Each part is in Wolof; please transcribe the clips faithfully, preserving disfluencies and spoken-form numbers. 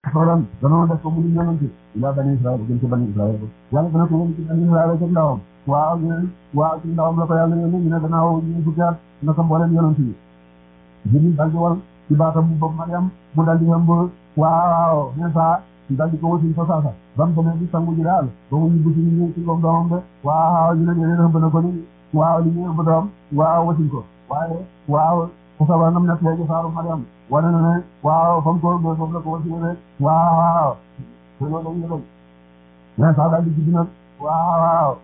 Solan danoo def ko mu ñu yonent ila bani Israël gën ci bani Israël yàlla dana ko yónni ci bani Israël ci ndawam waaw ñu waaw ci ndawam la ko yàlla yónni ñu ne danaa ñu fukki at naka mbooleem yonent yi Jibril dal di wal ci baatam bu bopp Mariam mu dal di ëmb waaw Iisaa dal di ko wasi fa saasa ba mu demee di sangu ji daal ba mu ñu busi ñu ci ko doomam de waaw ñu ne leen ëmb na ko ni waaw li ñu ëmb doom waaw wasi ko waaye waaw ku saba nam nekk léegi saaru Mariam wane na ne waaw fa mu ko ëmbee foofu la ko wasi rek waaw te loolu lañu doon mais sax daal di judd nag waaw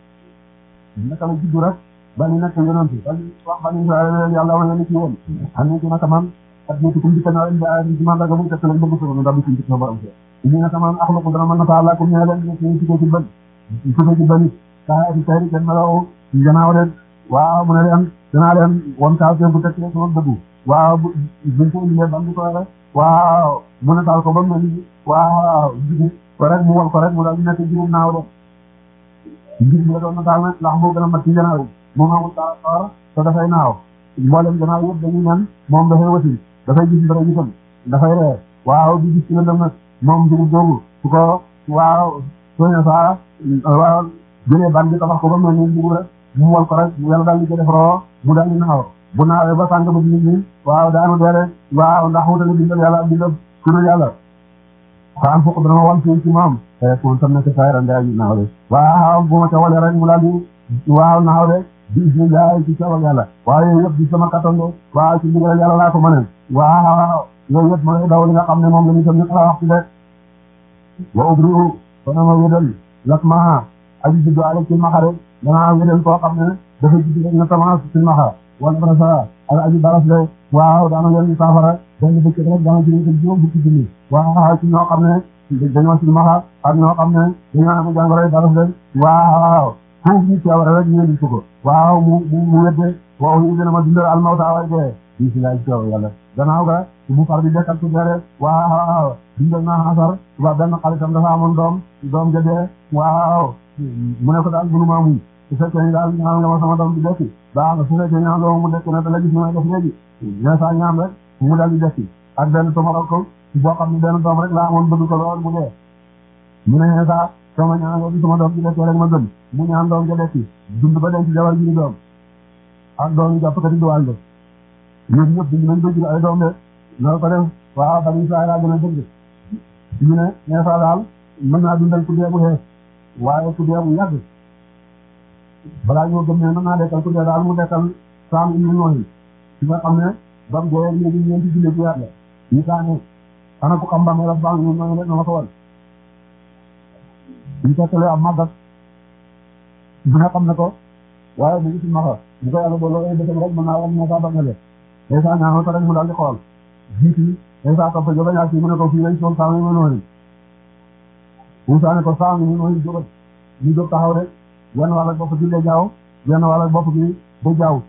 naka la judd rek bani nekk yonent dal di wax bani Israël yàlla wane na ci woon am na ci naka man ak ñi kum di kana leen ci man daga mu tekk leen bëgg solo ndam ci ci borom ñi naka man axluqu dana mën ta la ko ñe leen ci ci ci ban ci ci ci bani ka ci tari kenn malaw gannaaw leen waaw mu ne leen danaa leen won taal bu tekk leen sama bëgg waaw buñ ko indi ban di ko rek waaw mu ne taal ko ba mu ni waaw jigi ko rek mu wal ko rek mu dal nekk juróom naaw do jigi la doon na taal ndax moo gën a mat ci gannaaw moom amul taal te dafay naaw mboolem gannaaw yëpp dañuy ñaan moom dafay wasi dafay gis dara gisam dafay ree waaw di gis ci la dem nag moom dugub googu su ko waaw sooña saa waaw jëlee ban bi tabax ko ba mel ni dugub rek mu wal ko rek yàlla daal di ko defaroo mu daal di naaw bu naawee ba sànq ba nit ñi waaw daanu dee rek waaw ndax wutale bindal yàlla bindal turu yàlla fa am fokk dana wal ci moom te kon tam nekk saa yaram daal di naaw de waaw bu ma ca walee rek mu daal di waaw naaw de bismillah ci coobal yàlla waaw yooyu yëpp di sama kattan de waaw ci ndigal yàlla laa ko mënee waaw yooyu yëpp ma lay daw li nga xam ne moom la ñu tam ñu la wax ci de wa ubriu dana ma wédal lak ma aji juddu ale ci maxare danaa wédal koo xam ne dafa juddu rek na tamaas ci maxa wala barasa ak aji baras de waaw daana leen saafara benn bëccëg rek daana jëlee ko juróom fukki junni waaw ci ñoo xam ne dañoo ci maxa ak ñoo xam ne dañoo am jàngoro baras de waaw foofu ñu teeware rek ñu di ko waaw mu mu wedde waaw ñu gën a ma dundal almawta way dee bismillah ci teew yàlla gannaaw ga mu far di dekkal ci dere waaw dundal naa xasar waa benn xaritam dafa amoon doom doom ja dee waaw mu ne ko daal mënu maa muñ su fekkee ni daal ñaan nga ma sama doom di dekki baax na su fekkee ñaan nga ma mu dekki ne da la gis ni may def léegi ne saa ñaan rek mu daal di dekki ak benn tomaral ko boo xam ne benn doom rek laa amoon bëgg ko lool mu dee mu ne saa sama ñaan nga sama doom di dekki rek ma gën mu ñaan doom ja dekki dund ba denc jabar ji doom ak doom yi jàppkati duwaañ ba ñoom ñëpp dañu nañ bëgg ay doom de loolu ko def waaw bani Israël gën a dëgg ñu ne ne saa daal mën naa dundal ku dee bu xees waaye ku dee bu yàgg balaa ñoo gëm ne mën naa dekkal ku dee daal mu dekkal saam indi nooyi ci nga xam ne bam dee léegi ñeenti junne ci yàlla ñu kaa ne ana ku xam bam la bang ñu nooyi rek na ma ko wal ñu tekkale am màggat bu nga xam ne ko waaye bu gis maxa bu ko yàlla booloo ay bëtam rek mën naa wam ne saa bangale day saa ñaanoo ko rek mu daal di xool jiiti day saa topp jóba ñaar ci mu ne ko fii lañ sool saa yi ma nooyi Moussa ne ko saa ngi ñu nooyi jóbat ñu jóg taxaw rek yenn wàll ak bopp bi day jaaw yenn wàll ak bopp bi day jaaw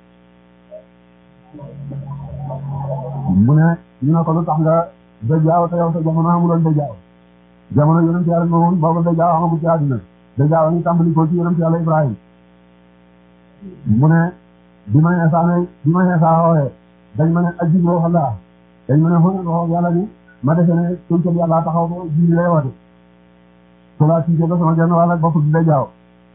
mu ne ñu ne ko lu tax nga day jaaw te yow sa jamono amuloon day jaaw jamono yonent yàlla noonu boobu day jaaw amagu ci àddina day jaaw ñu tàmbali ko ci yonent yàlla Ibrahima mu ne bi ma Iisaa ne bi ma Iisaa xooxee dañ ma ne ajib loo xalaa dañ ma ne xooxee xoox yàlla ni ma defe ne suñu yàlla taxaw ko jibi lay woote su laa tiitee ba sama genn wàll ak bopp bi day jaaw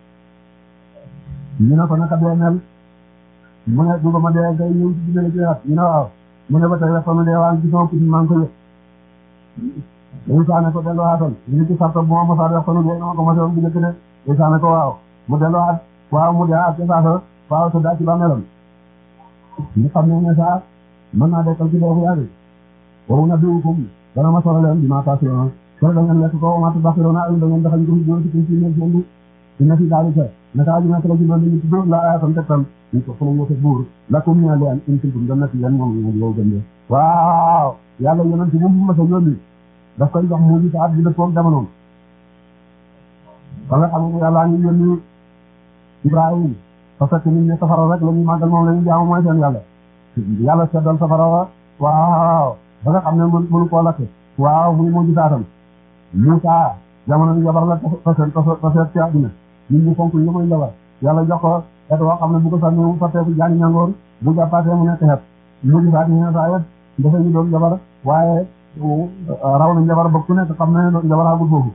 ñu ne ko naka dee mel mu ne du ba ma dee ngay ñëw ci dimbali ci at ñu ne waaw mu ne ba tey rek sama dee waa ngi ci sama putin maa ngi ko yëg dañu saa ne ko delluwaatal ñu ci sarta bu ma mosaa def sanu dee ma ko mosee woon bu njëkk de dañu saa ne ko waaw mu delluwaat waaw mu dee ak ca saasa waaw te daa ci ba melam ñu xam ne ne saa mën naa dekkal ci dee bu yàgg waru na biukum dana ma solo leen bi ma passion solo da ngeen lekk ko ma tu baxirona ay da ngeen dafa ñu ko doon ci ci nekk ci ina fi dalika naka aju nak la ci doon ñu ci doon la ayatam tektam ñu ko fulu ko buur lakum ya leen in kuntum jannati yan moom ñu yow gënde waaw yàlla yonent bu mu ma sa yónni daf koy jox mu ci at bi de toom jamono ba nga xam ne yàlla ngi yónni Ibrahim parce que nit ñi safara rek la ñuy màggal moom la ñuy jaamu mooy seen yàlla yàlla seddal safara wa waaw ba nga xam ne mënu koo lakk waaw muy mu gisaatam Musaa jamono bi jabar la taseet taseet ci àddina nit ñi fonk yi muy jabar yàlla jox ko et woo xam ne bu ko sànni mu fatteeku jaani ñangoor bu jàppaatee mu nekk xet mu gisaat ñu ne saa yet dafa ñu doon jabar waaye raw na njabar ba ku nekk xam ne njabar agul foofu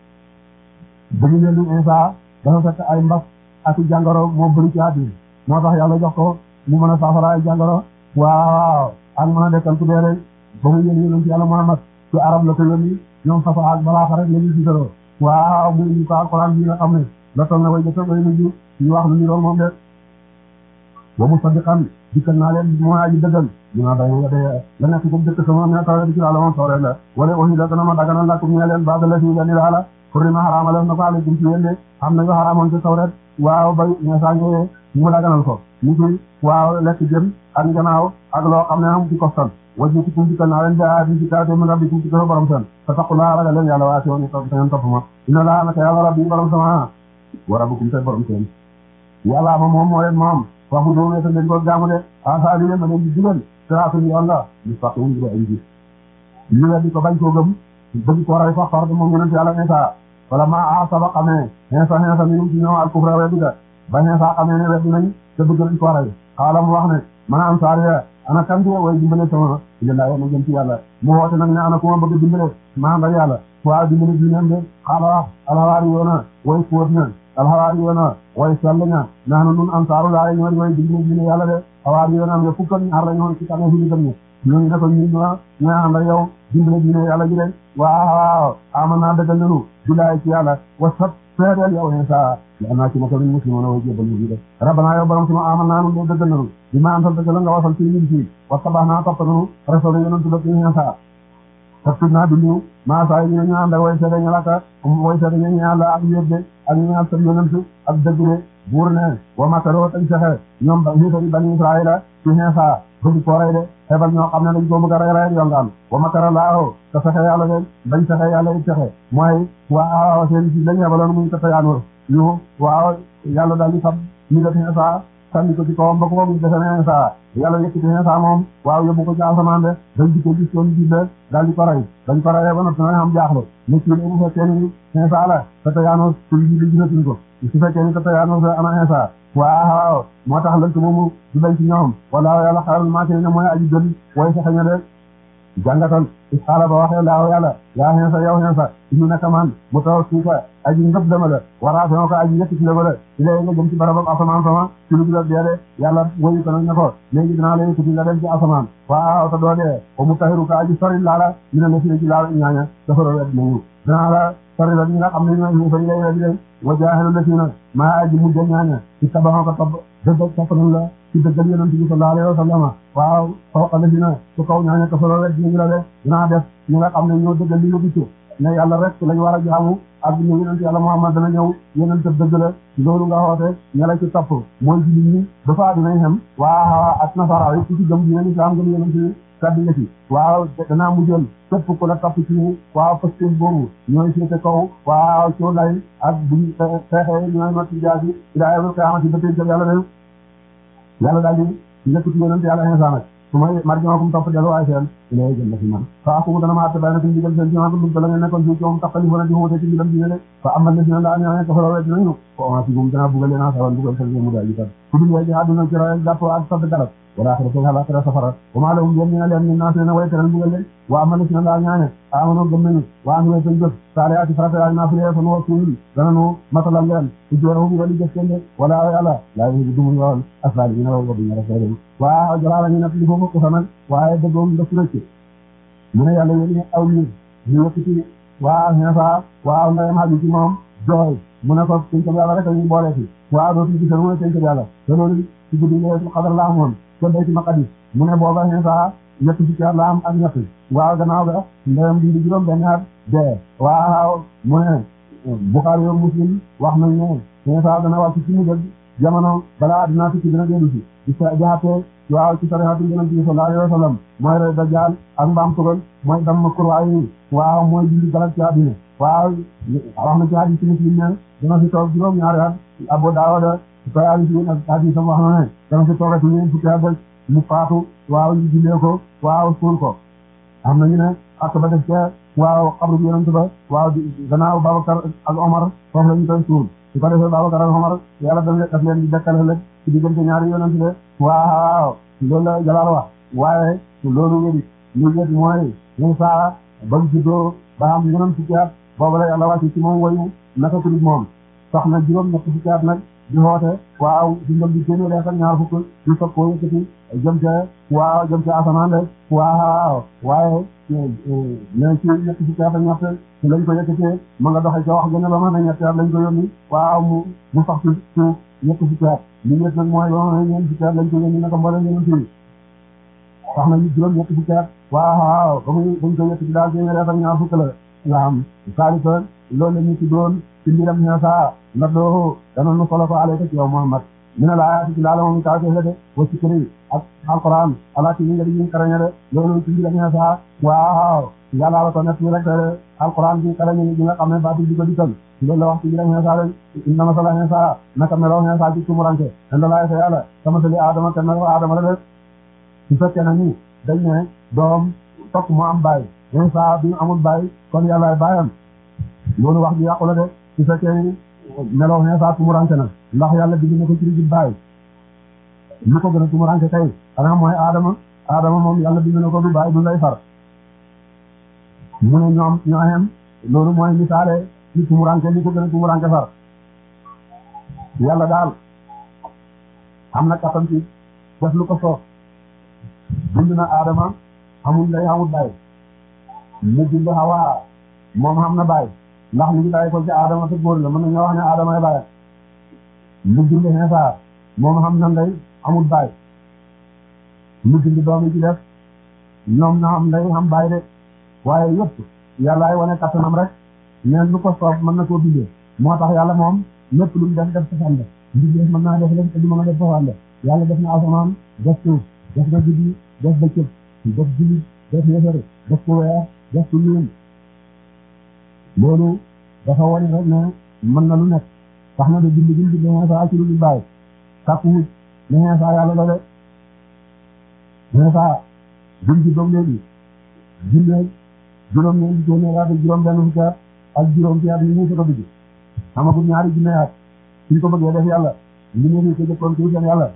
dañu leen di Isa dafa fekk ay mbas ak jàngoro moo bëri ci àddina moo tax yàlla jox ko mu mën a saafara ay jàngoro waaw ak mën a dekkal ku dee rek ba mu yéen yéen ci yàlla Muhammad ci arab la ko yónni ñoom fafa ak balaaxa rek la ñu sitaroo waaw mu indi ko alquran bi nga xam ne la toll na way jëkk way mujj ñu wax lu ñu doon moom de wa musaddiqan dikkal naa leen mooy aji dëggal ñu naa day de la nekk ko dëkk sama ne tawre di ci laala moom tawre la wala ohi la dana ma dagana lakum ñe leen baada la fi la ni laala xurrima xaraama leen na ko aleykum ci yéen de xam nañu xaraamoon ci tawret waaw bay ñesaa ñëwee mu daganal ko ñu ci waaw lekk jën ak njanaaw ak loo xam ne am ci kostan wajju kum dikkal naa leen ba di ci kaate min rabbikum ci ko borom seen fa taqulaa ragal leen yàlla waati woon topp seen topp ma inna laa naka yàlla rabbi borom sama wa rabbukum te borom seen yàlla ma moom moo leen moom wax bu doon leen ko jaamu de asaali leen ma leen di digal siraatun yoon la ñu fàq wuñ ko ay gis ñu leen di ko bañ koo gëm bëgg ko ray fa xar moom yonent yàlla Isa wala ma asaba xamee Isa Isa minum ci ñëw al kufra weddi ga ba Isa xamee ne weddi nañ te bëgg nañ ko ray xaala mu wax ne man ansaar ana kan way dimbale sama ila la ma jëm ci yàlla mu woote nag ne ana ko ma bëgg dimbale ma ànd ak yàlla waaw dimbale diineem de xaala wax alxawaari yoona way fóot na alxawaari yoona way sell na naanu nun ansaaru laa ñoo way dimbale diine yàlla de xawaari yoona am nga fukk ak ñaar la ñoo ci tane fi ñu gëm ñi ñooñu ne ko ñun ñoo ñoo ànd ak yow dimbale diine yàlla ji de waaw aman naa dëggal nanu bilaay ci yàlla wasat seedeel yow Isa yaa naa ci ma ko min muslimoon way jébbal ñu de rabbana yow borom sunu aman naa nun de dëggal nanu bi ma antal dëggal nga wasal ci ñun fii wa tabax naa topp nanu rasul yonentu la ci Isa tafsir naa bindu maa saa yi ñu ànd ak way seede ñu laka way seede ñu yàlla ak yóbbe ak ñu ñaan sa yonentu ak dëgg de buur ne wa makaroo tañ fexe ñoom ba xiitari bani Israila ci Isa bëgg ko rey de xebal ñoo xam ne dañ ko bëgg a rey rey yongaan wa makara laaho te fexe yàlla de bañ fexe yàlla it fexe mooy waaw seen ci lañ xebaloon muy tata yaanoor ñu waaw yàlla daal di fab ñu def Isa sànni ko ci kawam ba ko moom defe ne Isa yàlla yëkkati Isa moom waaw yóbbu ko ci asamaan de dañ di ko gis doon jible daal di ko rey dañ ko reyee ba noppi na am jaaxle ne ci bu fekkee ni Isa la tata yaanoor suñ ji gisatuñ ko su fekkee ni tata yaanoor fa ana Isa waaw moo tax lënt moomu du dañ ci ñoom wala yàlla xaaral maa ne mooy aji gën way sax ña de jàngatal xaala ba waxee laaw yàlla yaa xeen sa yow xeen sa ñu nekk man mu taw suufa aji ngëp dama la waraatoo ko aji yëkk ci la ba la ci lay nga jëm ci barabam asamaan sama ci lu dul dee de yàlla woyu ko nag ne ko léegi dinaa la yëkkati nga dem ci asamaan waaw te doo dee o mu taxiru ko aji sori laala ñu ne la fi ci laala ñaaña dafa wet nañu dinaa la sori la ñi nga xam ne ñooy ñu fay lay weddi de wa jaaxelu la fi na maa aji mujj ñaaña ci tabaxoo ko topp dëgg topp nañ la ci dëggal yonent bi sallallahu alayhi wa sallam waaw fawqa la fi na su kaw ñaaña ko solo rek ñu la de dinaa def ñi nga xam ne ñoo dëggal li yóbbu ci ne yàlla rek lañ war a jaamu ak ñu yonent yàlla Muhammad dana ñëw yonent dëgg la loolu nga xoote ña la ci topp mooy ci nit ñi dafa dinañ xam waaw ak nasara yi ci gëm dinañ islam gëm yonent yi kaddi nga ci waaw danaa mujjal képp ku la topp ci waaw pastif boobu ñooy féete kaw waaw coo lay ak buñ xeexee ñooy mat ci jaasi ila yawmil qiyaamati ba tey jëm yàlla ne yàlla daal di njëkk ci yonent yàlla Isa nag su may marjookum topp dellu waay seen ilay jëm na fi man fa akumu dana ma atte bay na fi ndigal seen ci dum la ngeen nekkoon ci moom taxali fa na di xuute ci ndigal dina de fa amal na si na daa ñoo ko fa wet dinañu ko on si gum dana bugal leen sawan bugal seen mu daal ji kat ku dul way ji àdduna ci ray jàpp ak sadd garab wala xira seen xalaat safara wa maa lahum yéen ñi leen ñu naas ne way teral bugal leen wa amal na si na daa ñaane amano gëm nañu wa am way seen jëf saalihaati farata naa fi lee fa nu suul dana nu matalal leen ci joorahum wali jëf seen de wala yàlla laa yi dumul yoon asali ñu wa duñu rafet waaw jalaala ñu nekk li foofu ko fa nag waaye dëggoom daf rëcc mu ne yàlla yéen aw ñu ñu yëkkati waaw Isa waaw ndeyam xaju ci moom jooy mu ne ko tënkal yàlla rek ñu boole fi waaw dootuñu gisal mu ne tënkal yàlla te loolu ci guddi Laylatul Qadr la amoon te Bayti Maqdis mu ne booba Isa ñett fukki at la am ak ñett waaw gannaaw ga ndeyam di di juróom benn at dee waaw mu ne Bukhari yow Muslim wax nañ ne Isa dana wàcc ci mu jamono balaa dinaa tukki dina dellu si di sa jaxatee waaw ci sarihatu yonent bi sallallahu alayhi wa sallam mooy rey dajjal ak mbaam tugal mooy damm kurwaay yi waaw mooy dindi galak ci àddina waaw wax na ci hadis ci Muslim ne dana fi toog juróom ñaari at Abu Daawuda koy ali si ak hadis am wax na ne dana fi toogati ñeen fukki at mu faatu waaw ñu jullee ko waaw suul ko am nañu ne ak ba def ca waaw xabru bi yonent ba waaw gannaaw Babacar ak Omar foofu la ñu koy suul su ko defee Babacar ak Omar yàlla daf leen di dekkal ëllëg ci diggante ñaari yonent de waaw loolu la Jalaal wax waaye loolu wéri lu wét mooy Muusaa ba mu juddoo ba am ñeneen fukki at boobu la yàlla wàcc ci moom woyu naka tudd moom sax na juróom ñetti fukki at nag di xoote waaw dundam di téeméer ak ñaar fukk di soog koo yëkkati jëm ca waaw jëm ca asamaan de waaw waaye ñe ci ñetti fukki at ak ñett ci lañ ko yëkkatee ma nga doxee ca wax gën a ba mën a ñetti at lañ ko yónni waaw mu mu sax ci suuf ñetti fukki at li ñet nag mooy ba mën a ñeent fukki at lañ ko yónni naka mboolem yeneen fii sax na ñu juróom ñetti fukki at waaw ba muy bañ ko yëkkati daal téeméer ak ñaar fukk la nga am saalika loolu la ñu ci doon ci mbiram Muusaa ndax doo dana nu solo ko alayka ci yow Muhammad mi ne laa ci laala moom kaw teef la de wa sikri ak alquran ala ci ñi nga di ñu karañe de loolu ci mbiram Muusaa waaw yàlla la ko nekk rek alquran bi karañe gi nga xam ne baati di ko dikkal loolu la wax ci mbiram Muusaa rek inna masala Muusaa naka meloo Muusaa ci tumuranke inda laa fa yàlla sama sali Adama te meloo Adama la de su fekkee na ni dañ ne doom fokk mu am baay Muusaa bi amul baay kon yàllaay baayam loolu wax ji yàqu la de su fekkee ni meloo Muusaa tumuranke na ndax yàlla digg na ko ci rigib baay ñu ko gën a tumuranke kay xanaa mooy Adama Adama moom yàlla digg na ko du baay du lay far mu ne ñoom ñoo xem loolu mooy misaale ci tumuranke li ko gën a tumuranke far yàlla daal am na kattan ci def lu ko soob bind na Adama amul lay amul baay mu bind Hawa moom xam na baay ndax li ngi bàyyi ko ci Adama te góor la mën nañoo wax ne Adama ay baay mu bind Muusaa moom xam na ndey amul baay mu bind doom yi ci def ñoom na xam ndey xam baay de waaye yëpp yàlla ay wane kattanam rek neen lu ko soob mën na koo bindee moo tax yàlla moom lépp lu mu def def safaan la mbindeef mën naa def lépp te du mën a def safaan la yàlla def na asamaan def suuf def na guddi def bëccëg def jullit def yéefar def ko weer def ko ñuul loolu dafa wane rek ne mën na lu nekk tax na de bind bind bind Muusaa ci lu dul bàyyi sàkkuwut ne Muusaa yàlla la de Muusaa bind ci doom léegi junne juróom ñeenti téeméer ak juróom benn fukki at ak juróom ci at yi ñu ko dugg amagul ñaari junne at suñ ko bëggee def yàlla li ñu ko jëkkoon ci seen yàlla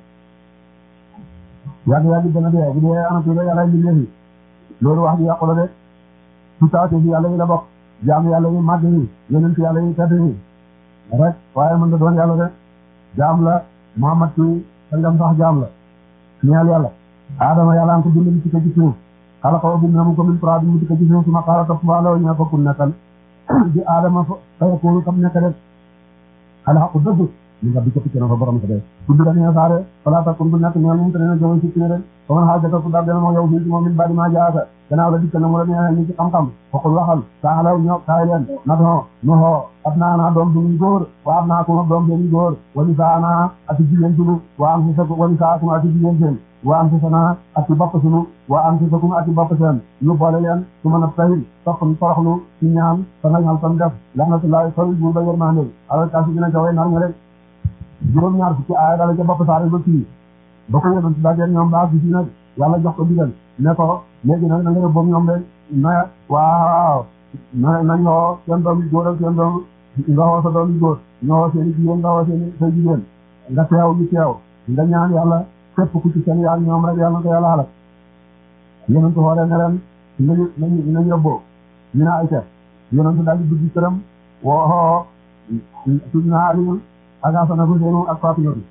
yàgg yàgg dana dee bu dee anatu la yàlla li ñu loolu wax ji yàqu la de su taatee fi yàlla yi la bokk jaam yàlla yi màgg yi yeneen ci yàlla yi tedd yi rek waaye mën nga doon yàlla de jaam la Muhammad ci sangam sax jaam la ñeel yàlla Adama yàlla an ko bind ci ko ci suuf xala ko bind na mu ko min turaab mu ci ko ci suuf suma xaala topp fa law ñaa fakkul nekkal di Adama fa fayakunu kam nekk def xala xaqu dëgg li nga bi ko picc na fa borom ko def tudd la ne saare fala takun bu nekk ñeel mu te ne jëwal ci rek fa man xaajaka ku dar dena moo yow fii ci moom min badi maa jaaka gannaaw la dikk na mu la neexee ni ci xam-xam foqul waxal taalaw ñoo kaay leen na doon nu xoo ab naa naa doom duñu góor wa am naa kuma doom duñu góor wali saa naa ati jigéen sunu wa am si sa wali saa kuma ati jigéen seen wa am si sa naa ati bopp sunu wa am si sa kuma ati bopp seen ñu boole leen su mën a tayil toq toroxlu ci ñaan sa nga ñal tam def laxnatullahi sol buur ba yërmande alal kaasi dina jawee nar nga rek juróom-ñaar fukki aaya dala ca bopp saare ba fii ba ko yënoon si dajeeg ñoom baa gi si nag yàlla jox ko digal ne ko léegi nag na nga yóbbu ñoom de na waaw na nañ xoo seen doom yi góor ak seen doom nga xoo sa doom yi góor nga xoo seen i jigéen nga xoo seen i sa jigéen nga teew ñu teew nga ñaan yàlla képp ku ci seen yaag ñoom rek yàlla na ko yàlla xalak yonent xoolee ne ren nañu nañu nañ yóbboo ñu ne ay ca yonent daal di dugg këram woo xoo tudd naa Aliou ak Asana ko seenu ak Fatima bi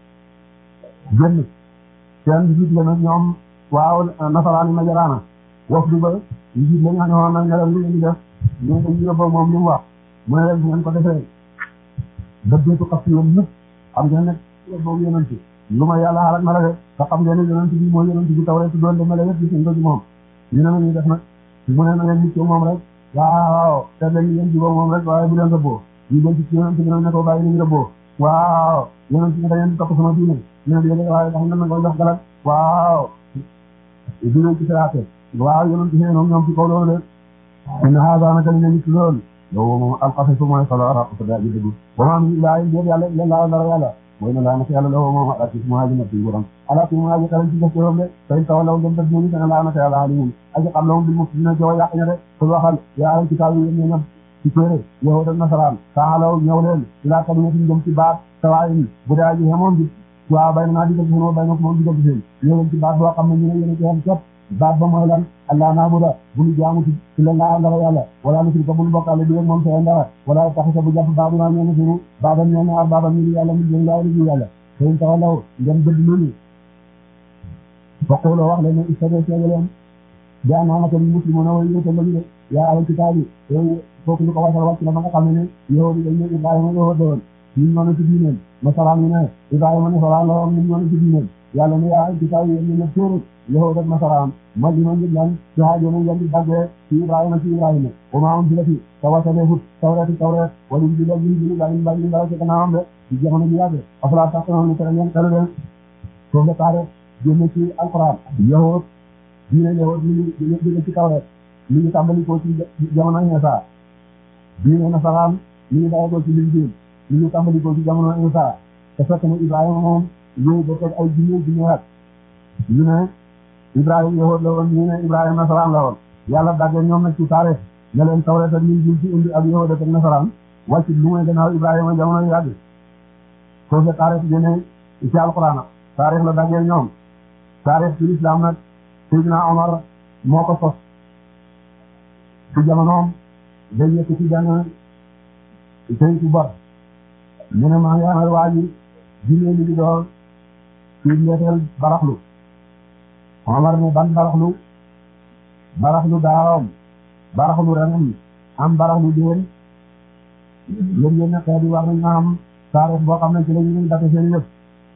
génn seen njiit la nag ñoom waaw nasaraani Najaraana wax du ba njiit la ñu xam ne woon nañ leen li ngeen di def ñu ngi koy yóbboo moom li mu wax mu ne leen bu ngeen ko defee dëggeetu xas yéen ñëpp xam ngeen ne boobu yonent lu ma yàlla xalak ma la de te xam ngeen ne yonent bi mooy yonent bi Tawreet doon de mala yëpp gis nañ ko ci moom ñu ne ma ñuy def nag mu ne na ngeen nit moom rek waaw te leen ñu ngeen jubóo moom rek waaye bu leen rëbboo ñu dem ci yonent bi nag ne ko bàyyi nañu rëbboo waaw yonent bi da ngeen di topp sama diine ñu ne waaye ndax nan na koy jox galat waaw dinañ ci siraate waaw yonent bi ñoom ñoom ci kaw loolu de inna haada naka li nit lool yow moom alqasasu mooy solo araq ko daa ji dëgg wa maa min ilaahin déet yàlla illa laa dara yàlla mooy na laa naka yàlla loo moom ala ci maa ji natti borom ala ci maa ji xalam ci def borom de tay tawallaw dem def ñu dana laa naka yàlla alimun aji xam lawum bil mufsidina jow yàq ña de ko waxal yaa al kitaab yi ñu ñam ci téere yahud ak nasaraan taalaw ñëw leen ilaa kalimatin jëm ci baat sawaayin bu dee ji xamoon bi waaw bay na naa digal seen bay na ko moom digal seen ñëw leen ci baat boo xam ne ñu ne yéen a ci xam képp baat ba mooy lan allah naabuda bu ñu jaamu ci ci la nga àndala yàlla wala nusrika bu ñu bokkaale bi rek moom seen dara wala taxisa bu jàpp baabu naa ñeen sunu baabam ñeen ar baabam ñu yàlla mu jëng laa liggéey yàlla seen tawallaw ngeen gëdd loolu bokkuloo wax leen ne istade seega leen bi annaanaka muslimuna way yéete lañu de yaa alal kitaabi foofu ñu ko wasal wàcc na ba nga xam ne ne yow di dañ ne Ibrahima yow doon ñun ñoo ne ci diineen nasaraan yi ne Ibrahima nasaraan la woon ñun ñoo ne ci diineen yàlla ne yaa alal kitaabi yéen ñu ne téere yow rek nasaraan ma li ma ngir lan ci haajo nañ leen di daggee ci Ibrahima ci Ibrahima wa maa unzilati tawasaleefut tawreeti tawreet wala ñu bila ñu jili lañu bañ ñu dara ci gannaawam de ci jamono ji yàgg afalaa taqilun ni tere ngeen xelu leen foofu la taare génne ci alquran yow diine yow mi ngi jóge ci tawreet mi ngi tàmbali ko ci jamono Isa diine nasaraan mi ngi daye ko ci Linjiil mi ngi tàmbali ko ci jamono Isa te fekk na Ibrahima moom yooyu ba teg ay junne junne at ñu ne Ibrahima yahuud la woon ñu ne Ibrahima nasaraan la woon yàlla daggee ñoom nag ci taarix ne leen tawreet ak Linjiil ci indi ak yahuud ak nasaraan wàcc lu muy gannaaw Ibrahima jamono yàgg soo fe taarix génne ci alquran taarix la daggee ñoom taarix ci lislaam nag Seydina Omar moo ko sos ci jamonoom day yëkk ci benn këyitu bor ñu ne maa ngi amal waa ji jinne li di door ci ndeeteel baraxlu Omar ne ban baraxlu baraxlu daawam baraxlu renam am baraxlu déen yéen yéen ne xeet yi wax nañ am taarix boo xam ne ci la ñu date seen yëpp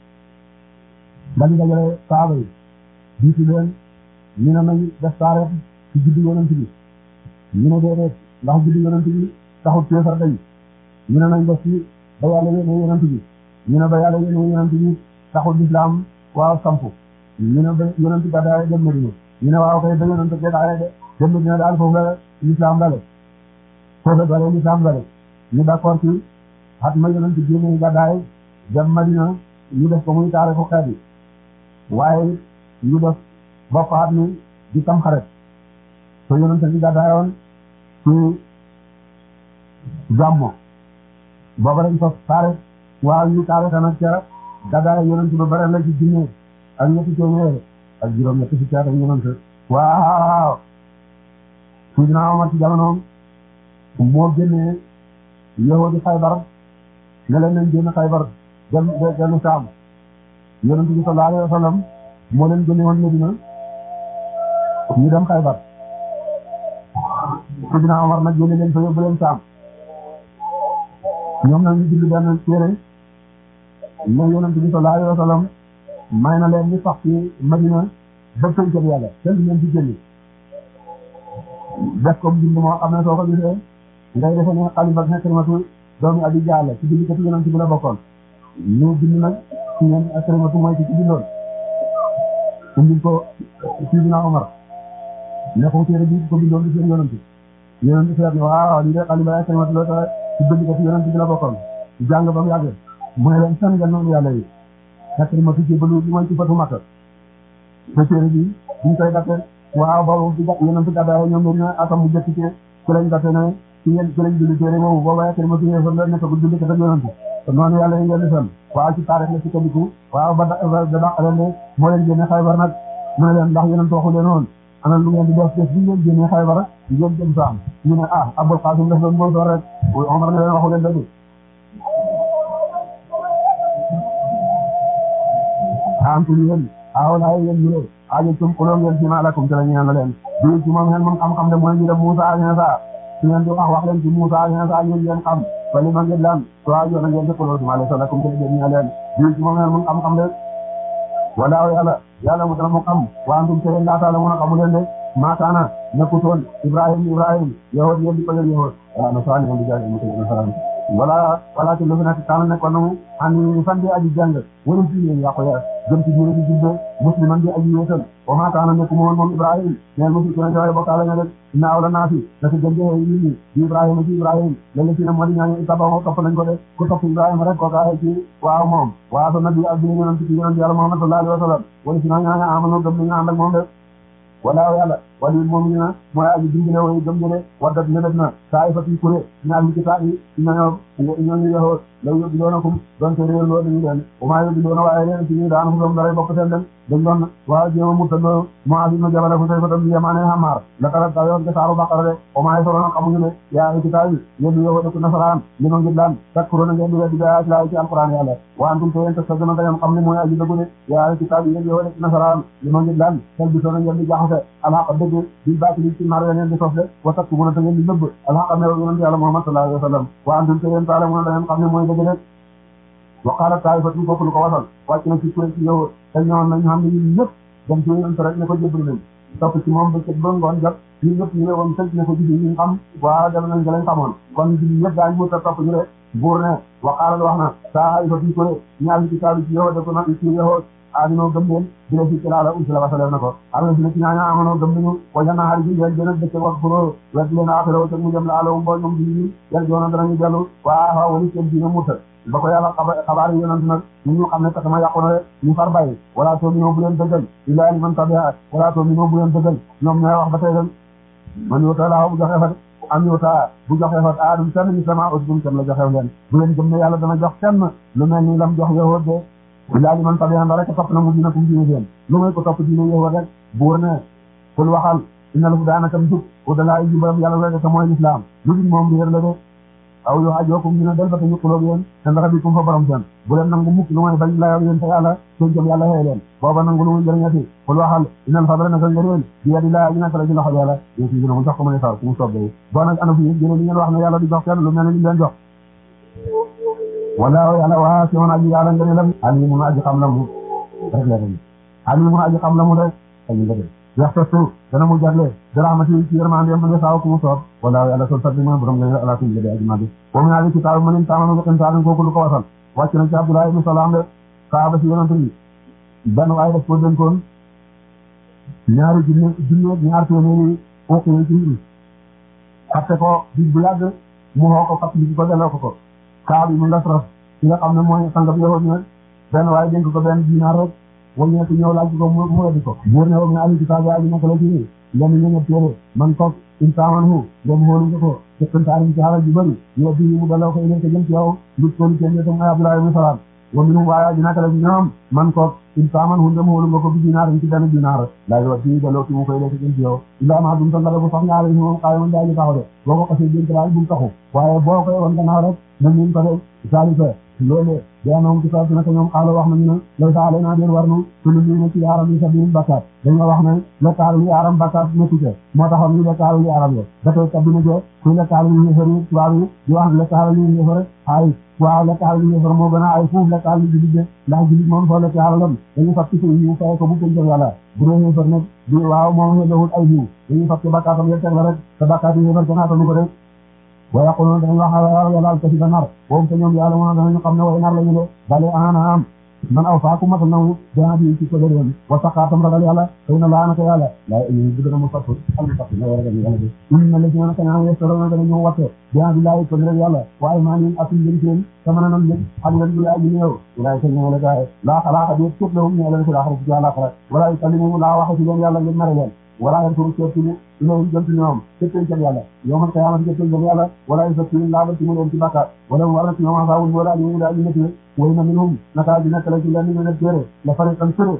dañu dajale saaba yi diisi leen ñu ne nañ def taarix ci juddu yonent bi ñu ne déedéet ndax juddu yonent bi taxut téefar dañ ñu ne nañ def ci ba yàlla yónnee yonent bi ñu ne ba yàlla yónnee yonent bi taxut lislaam waaw sampu ñu ne ba yonent gàddaay dem Madina ñu ne waaw kay ba yonent gàddaay de dem Madina daal foofu la lislaam dale foofu dale lislaam dale ñu d'accord ci at ma yonent génne gàddaay dem Madina ñu def ko muy taarixu xeet yi waaye ñu def bopp at mi di tam xaret so yonent bi gàddaayoon ci gàmmo booba dañ ko taarix waaw ñu taarix nag ca gàddaay yonent ba bare la ci junne ak ñetti téeméer ak juróom ñetti fukki at ak yonent waaw Sidina Omar ci jamonoom moo génnee yahudi Xaybar ne leen nañ génn Xaybar dem dem Saam yonent bi sallallahu alayhi wa sallam moo leen génne woon Medina ñu dem Xaybar Sidina Omar nag génne leen fa yóbbu leen Saam ñoom nag ñu bind benn téere ne yonent bi sallallahu alayhi wa sallam may na leen ñu sax ci Madina ba tënkal yàlla kenn du leen ci génn def ko bind moo xam ne soo ko gisee ngay defe ne Xaalid ak Ikrimatu doomi Abi Jahl ci bind ko ci yonent bi la bokkoon ñu bind nag ci ñeen Ikrimatu mooy ci ci bindoon indil ko Sidina Omar ne ko téere bi ko bindoon di seen yonent bi yonent bi seet ne waaw lii de Xaalid ak Ikrimatu la ta ci bind ko ci yonent bi la bokkoon jàng ba mu yàgg mu ne leen san ngeen noonu yàlla yi Ikrimatu ci balu li mooy ci fatu Makka te téere bi buñ koy datte waaw boobu bi yonent bi gàddaay ñoom ñoo ne atam bu jëkk ci ci lañ datte ne ci ngeen ci lañ bind téere boobu booba Ikrimatu yéefar la nekk bu bind ko ak yonent te noonu yàlla yi ngeen di fen waaw ci taarix la ci tëddiku waaw ba da daqaleen ne moo leen génne Xaybar nag mu ne leen ndax yonent waxu leen woon ana lu ngeen di def def bi ngeen génne Xaybar ngeen jëm Saam ñu ne ah Abul Qaasim def doon boobu rek Omar ne leen waxu leen dëgg am tu yéen aw laay yéen ñu ne aajo tum kuloo ngeen ci maalakum ci la ñaan leen di ci moom ngeen moom xam-xam de mooy ñu def Muusaa ak Iisaa su ngeen di wax wax leen ci Muusaa ak Iisaa ñu ngeen xam wala ma ngeen lan soo aajo na ngeen di kuloo ci maalakum ci la ñaan leen di ci moom ngeen moom xam-xam de wala yàlla yàlla mu dana mu xam wa antum te leen laata la mun a xamu leen de maakaana nekkutoon Ibrahim Ibrahim yahud yéen di ko yor yahud wala nasaraan yéen di jaay mu ko nasaraan wala wala ci lu fi nekk tànn nekkoon na mu ani fan di aji jàng wala ci yéen yàqu ya jëm ci diine di jubbe musliman di aji yeesal wa maa kaana nekku moom moom Ibrahim neen musi kene jooy bokkaale nga rek naaw la naa fi dafa gën jëee yi ñi di Ibrahima ci Ibrahim léegi ci ne moo di ñaañu tabaxoo topp nañ ko de ku topp Ibrahima rek kooka ci waaw moom waaw sa nabi ak dina yonent ci yonent yàlla Muhammad sallallahu alayhi wa sallam wala si naa ñaaña amano gëm nañu ànd ak moom de wala yàlla wala moom ñu na mooy aji dimbale way gëm jële waddat lëbët na saa yi fa fii kuré ñaar ñu ci saa yi ñoo ñooñu yoxoo law yóbbu doonakum doonte réer loo dañu leen umaa yóbbu doona waaye leen ci ñu daan fu doom daray bopp seen dem dañ doon waaw jéema murtadoo Muaaz ibn Jabal fu tay fa tam yemaane xamaar la tara ta yoon ke saaru Baqara de umaa yi soroona xamuñu ne yaa kitaab yi yéen yow dëkk nasaraan li ma ngir daan takkuroona ngeen di weddi bi ayaati laahi ci alquran yàlla wa antum te yéen te sa gëna dañam xam ne mooy aji dëggu de yaa kitaab yi yéen yow dëkk nasaraan li ma ngir daan tel bi soona ngeen di jaxase alxaq dëgg bil baatili ci nar ngeen di sos de wa taktumuna te ngeen di nëbb alxaq meew yonent yàlla Muhammad sallallahu alayhi wa sallam wa antum te yéen ta'lamuuna dañam xam ne mooy dëgg de wa qaala taa'ifatun foofu lu ko wasal wàcc na ci kuréel ci yow te ñëwoon nañ xam ne ñun ñëpp dem ci yonent rek ne ko jébbalu nañ topp ci moom ba ca ba ngoon jot ñun ñëpp ñu ne woon tëj ne ko gis ñu xam waa dem nañ lañ xamoon kon ñun ñëpp daañu mu ta topp ñu de buur ne wa qaala wax na taa'ifatun kuréel ñaar ci kaalu ci yow def ko nag ci yow aadinoo gëm leen bi la si ci laala usla wasaleef na ko am na si ñaaña amanoo gëm nañu wajan na xarit yi leen gën a dëkk wax furo wet leen axira wa teg mu jëm la alawum boo ñoom di ñu yel joona danañu dellu waa waa wali seen diina murta ba ko yàlla xabaar yi yonent nag ñu ñu xam ne tax ma yàqu na ñu far bàyyi wala too minoo bu leen dëggal illaa liman tabi'a wala too minoo bu leen dëggal ñoom ñooy wax ba tey ren man yuuta laahu bu joxee fat am yuuta bu joxee fat aadum kenn ñu sama usbum kenn la joxew leen bu leen gëm ne yàlla dana jox kenn lu mel ni lam jox yahuud de illaa liman tabi'a rek topp na mu dina kum diine seen lu may ko topp diine yahuud rek buur ne kul waxal innal hudaa nakam jub udalaa yi jubam yàlla rek te mooy lislaam lu dul moom réer la de aw yoo ajookum dina del fa te ñuquloo yéen te ndax bi kum fa borom seen bu leen nangu mukk lu mooy bañ la yéen te yàlla seen jëm yàlla xëy leen booba nangu lu muy jëriñati kul waxal inal fadla naka ngëneel bi yadillaahi nekk la ci loxo yàlla yéen si dina mu jox ko mën a saw ku mu soobee boo nag ana fi jëlee li ngeen wax ne yàlla di jox kenn lu mel ne li leen jox wala yàlla waa si woon aji yàlla ngëneelam alimun aji xam la mu rek la dem alimun aji xam la mu rek aji nga dem yaxtasu dana mu jagle rahmati ci yërmande am nga saaw ku mu soob wala yàlla sol fadli ma borom nga ala kulli aji magi wa min ali kitab man tamanu ko tan ko ko ko wasal wàcc na ci Abdullah ibn Salam de saaba ci yonent bi ban waay def ko denkoon ñaari junne junne ñaar téeméeri fukki ci xatte ko bi bu yàgg mu xoo ko fat li ko delloo ko ko Kaab ibn Lasraf ci nga xam ne mooy sangab yowoon ne benn waay dénk ko benn dinaar rek wañu nekk ñëw laaj ko mu mu weddi ko buur ne wa min ali kitab aji nekk la ci lenn ñu ñëpp téere man ko insaaman hu dem xoolu nga ko teqantaarim ci xalal ju bëri ñu weddi mu delloo ko ileen ko jëm ci yow ngut koolu kenn tam ay Abdullah ibn Salam wa minhum waaye aji nekk la ci ñoom man ko insaaman hu dem xoolu nga ko bi dinaarin ci benn dinaar laay weddi delloo ki mu koy ileen ko jëm ci yow illa ma dum tan dara bu sax ñaari moom xaay man daaji taxaw de boo ko xasee jëm daal bu taxu waaye boo koy woon gannaaw rek nañ ñu ko de salifa loolu daanaka kitaab bi nag ñoom xaaral wax nañu ne lay saa leen a déet war nu te lu ñu ci yaaram yi sa biir bakkaat dañoo wax ne lekkaaru li yaaram bakkaat nekku ca moo taxoon ñu lekkaaru li yaaram yo dafay kabine jo kuy lekkaaru li yéefar yi tubaab yi di wax ne lekkaaru li yéefar ay waaw lekkaaru li yéefar moo gën a ay fuuf lekkaaru li jullit de ndax jullit moom soo lekk alalam dañuy fab ci suuf yi fay ko bu ko jël yàlla bu dee yéefar nag di waaw moom xëlawul ay jiw dañuy fab ci bakkaatam yëpp teg la rek te bakkaat yi yéefar gënaatanu ko rek wa yaquluna dañu wax yàlla al kasiba nar boobu te ñoom yàlla moom danañu xam ne way nar la ñu de bale anaam man aw faaku matal nawu dana di ci ko leen wa saqatam ragal yàlla xëy na laa naka yàlla laa bu dana mu fattu am fattu na ragal yàlla de inna la ci na ka ñaan yestorona danañu watte dana di laay ko rek yàlla waaye maa ngi atum jëm seen sama nanam yëpp xam nga du aji néew ilaay ko ñëw la gaay laa xalaaxa bi képp lahum ñe leen ci laaxara ci yàlla xara wala yukallimu laa waxe ci leen yàlla ngeen mare leen wala yan turu seet ci ñoom jëm ci ñoom képp ci yàlla yow man qiyaamati képp ci yàlla wala yusakki laa ba ci mu leen ci bakkaat wala mu war na ci ñoom asaawul wala ñu daal ñu nekk way na minhum naka di nekk la ci leen ñu ne téere la fariqan suru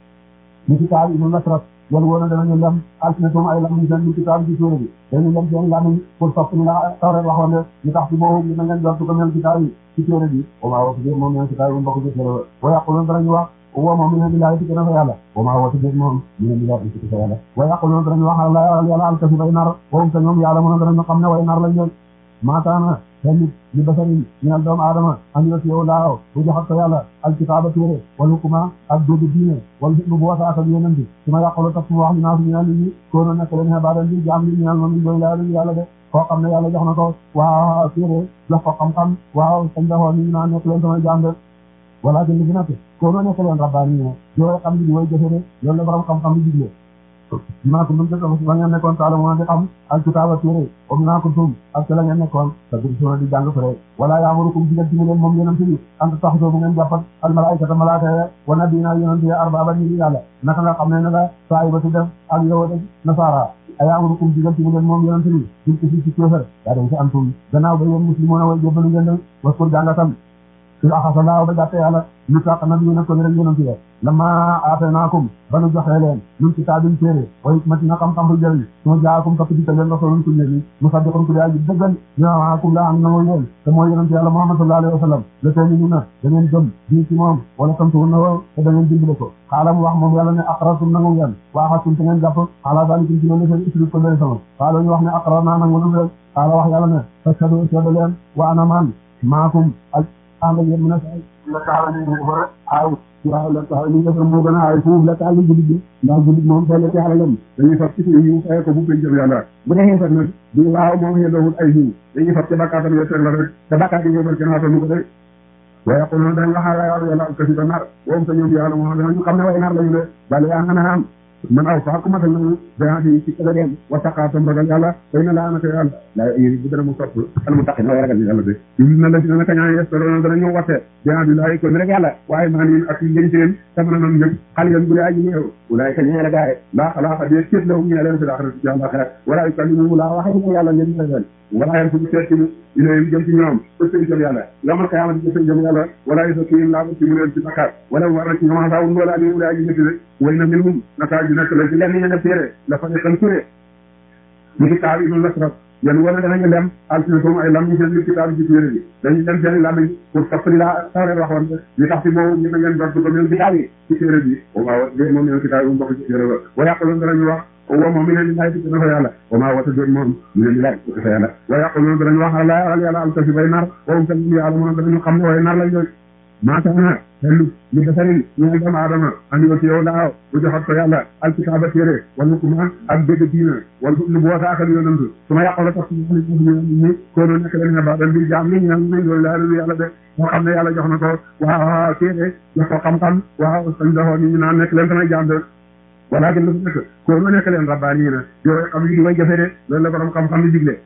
ni kitaab ibn Nasrat yàlla woon na danañu lem alsinatum ay lam ñu seen ni kitaab ci téere bi dañu lem seen lamiñ pour topp ni la Tawreet waxoon ne ñu tax ci boobu na ngeen jortu ko mel kitaab yi ci téere bi wa maa wasi moom ñeen kitaab yi mbokk ci téere wa yaqulun danañu wax wa moom mi ne billahi ci na fa yàlla wa maa wasi moom mi ne billahi ci fa yàlla wa yaqulun danañu wax la yàlla alkasi bay nar boobu te ñoom yàlla mën danañu xam ne way nar lañ leen maataana tamit li basarin ñeel doomu aadama am yo yow laaw bu joxat ko yàlla alkitaaba téere wal hukuma ak doodu diine wal hikma bu wasaat ak yonent su ma yàqulu tax mu wax ñu naa fi ñeel nit ñi koona nekk leen xebaadan di jaam li ñeel moom ñu doy laa yàlla de koo xam ne yàlla jox na ko waaw téere jox ko xam-xam waaw sañ daxoon ñu naa nekk leen samay jaam de wala jënd bi nekk koona nekk leen rabbaani ñi yow xam li di way jëfe de loolu la borom xam-xam yi digle maa ko mën a ba ngeen nekkoon taala moo di xam ak kitaaba téere om naa ko tum ak ca la ngeen nekkoon te du soo di jàng fere wala yaamurukum digal ci leen moom yonent bi ant taxutoo bu ngeen jàppat al malaikata malaaka ya wa nabiyina yonent ya arbaba ni yàlla naka nga xam ne ne la saayibatu def ak yow ak nasaara ayaamurukum digal ci leen moom yonent bi dil ko fi ci kéefar daa day si antum gannaaw ba yéen muslimoon a way jébbalu ngeen de waskur jàngatam su axasa laaw ba jàppe yàlla ñu taq nabi na ko rek yonent ya lama aateenaakum ba nu joxee leen ñun kitaabin téere wa hikmatin xam-xam bu jëriñ suma jaakum topp di leen rasulun ku ñëw ni musaddiqun ku daa ji dëggal ñaakum laa am na mooy yéen te mooy yonent yàlla Muhammad sallallahu alayhi wa sallam le tey ni na da ngeen gëm bii ci moom wala tamtu na woo te da ngeen dimbale ko xaala mu wax moom yàlla ne aqrartum nangu ngeen waaxatum te ngeen jàpp xaala dalikum ci loolu seen isri ko leen sama xaala ñu wax ne aqrar naa nangu lu leen xaala wax yàlla ne fashhadu seede leen wa ana man maakum ak ànd ak yéen mën a say la taala ni ko ay waaw la tax li nga xam moo gën a aay foofu la taal li jullit bi ndax jullit moom fele ci alalam dañuy fab ci yu fay ko bu koy jëm yàlla bu dee fat nag du waaw moom yelloowul ay xiw dañuy fab ci bakkaatam yo teg la rek te bakkaat yi ñoomar kenn xaatalu ko de waaye ko noonu dañ waxaa waaw yàlla al kasi ba nar woom sa ñoom yàlla moo ñu xam ne way nar lañu de bale yaa nga am man aw sax ku ma tañu daa fi ci kala dem wa taqaatam ragal yàlla day na laa naka yàlla laa yéri bu dana mu sopp al mu taqi na way ragal yàlla de yu na la ci naka ñaan yestoroona dana ñu watte daa bi laay ko rek yàlla waaye maa niin ak ngeen seen tamana noonu ñëpp xal yan bu dee aji ñëw wulaay ka ñeela gaay laa xalaaxa dee kéet la ñu leen fi laaxara ci yàlla xeer walaay ka ñu laa waxe ñu yàlla ngeen ñu leen wala yan fu seet ci ilayhim jëm ci ñoom ko seen jëm yàlla yamal qiyaamati ko seen jëm yàlla wala yasa kii laa ci mu leen ci bakkaar wala war na ci ñoom saawun wala ni wulaay aji ñetti rek way na minhum naka ji nekk la ci lenn ña nga téere la fa nekkan turé ñu ci taab ibnu lasraf yan wala danañu dem alsinatum ay lam ñu seen li kitaab ci téere bi dañu dem seen lamiñ pour toppali laa tawreet waxoon ñu tax ci moom ñu na ngeen dort ko mel kitaab yi ci téere bi waaw dé moom ñeen kitaab yi mu bokk ci téere ba wa yàqaloon danañu wax wa moom mi leen di laaj ci dafa yàlla wa maa wata doon moom mi leen di laaj ci dafa yàlla wa yàqaloon danañu wax la yàlla yàlla al kasi bay nar wawum tam yàlla moom danañu xam ne way nar lañ doon maataana hellu li defarin ñeel doomu aadama andi ko ci yow laaw bu joxat ko yàlla alkitaaba téere wala hukma ak dégg diina wala lu bu wata akal yonantu su ma yàqoo la tax ñi kono nekk leen nga baax dan bi jaam ni ñaan nañ loolu laa lu yàlla de moo xam ne yàlla jox na ko waaw téere jox ko xam-xam waaw sañ doxoo ni ñu naan nekk leen samay jaam de wala gën la ko nekk kono nekk leen rabbaani yi na yooyu xam yi di way jafe de loolu la borom xam-xam di digle